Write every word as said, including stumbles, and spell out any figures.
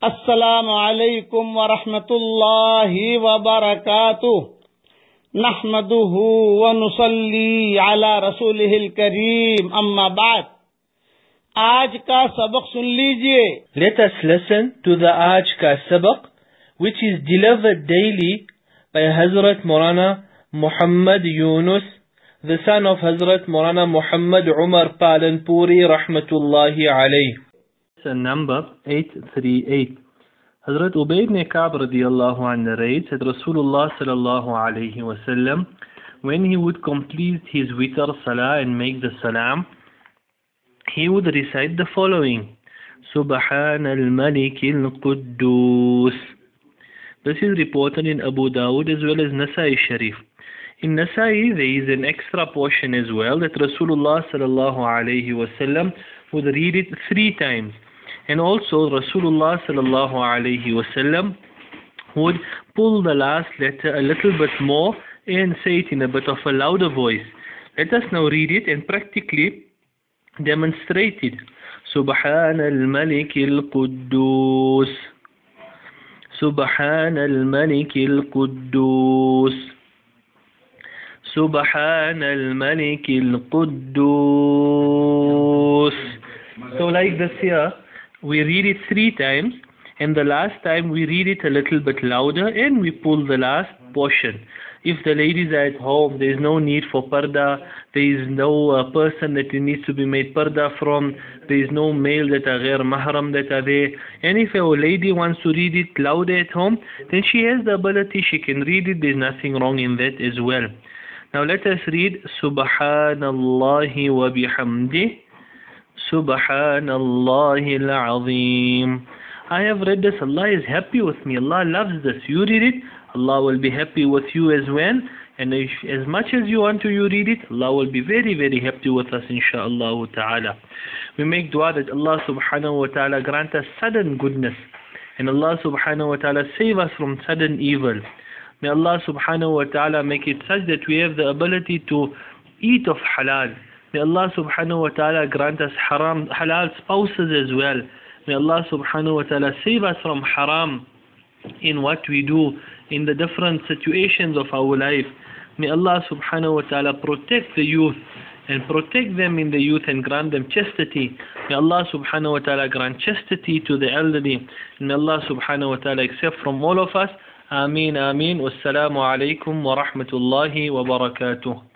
अस्सलामु अलैकुम व रहमतुल्लाहि व बरकातुहू नहमदुहु व नुसल्ली अला रसूलिहिल करीम अम्मा बाद। आज का सबक सुन लीजिए। Let us listen to the Aaj ka Sabaq, which is delivered daily by Hazrat Maulana Muhammad Yunus, the son of Hazrat Maulana Muhammad Umar Palanpuri rahmatullahi alayh. Number eight thirty-eight. Hazrat Ubay ibn Ka'b radiyallahu anhu narrates that Rasulullah sallallahu alayhi wa sallam, when he would complete his witr salah and make the salam, he would recite the following: Subhan al-Malik al-Quddus. This is reported in Abu Dawud as well as Nasai Sharif. In Nasai there is an extra portion as well that Rasulullah sallallahu alayhi wa sallam would read it three times. And also Rasulullah sallallahu alayhi wa sallam would pull the last letter a little bit more and say it in a bit of a louder voice. Let us now read it and practically demonstrate it. Subhan al-Malik al-Quddus. Subhan al-Malik al-Quddus. Subhan al-Malik al-Quddus. So like this here, we read it three times, and the last time we read it a little bit louder and we pull the last portion. If the ladies are at home, there is no need for parda, there is no uh, person that needs to be made parda from, there is no male that are ghair mahram that are there. And if a lady wants to read it louder at home, then she has the ability, she can read it, there is nothing wrong in that as well. Now let us read Subhanallahi wa bihamdih. Subhanallahi al-Azim. I have read this. Allah is happy with me. Allah loves this. You read it, Allah will be happy with you as well. And if, as much as you want to you read it, Allah will be very very happy with us, inshaAllah ta'ala. We make dua that Allah subhanahu wa ta'ala grant us sudden goodness, and Allah subhanahu wa ta'ala save us from sudden evil. May Allah subhanahu wa ta'ala make it such that we have the ability to eat of halal. May Allah subhanahu wa ta'ala grant us haram, halal spouses as well. May Allah subhanahu wa ta'ala save us from haram in what we do, in the different situations of our life. May Allah subhanahu wa ta'ala protect the youth and protect them in the youth and grant them chastity. May Allah subhanahu wa ta'ala grant chastity to the elderly. And may Allah subhanahu wa ta'ala accept from all of us. Ameen, Ameen. Wassalamu alaikum wa rahmatullahi wa barakatuh.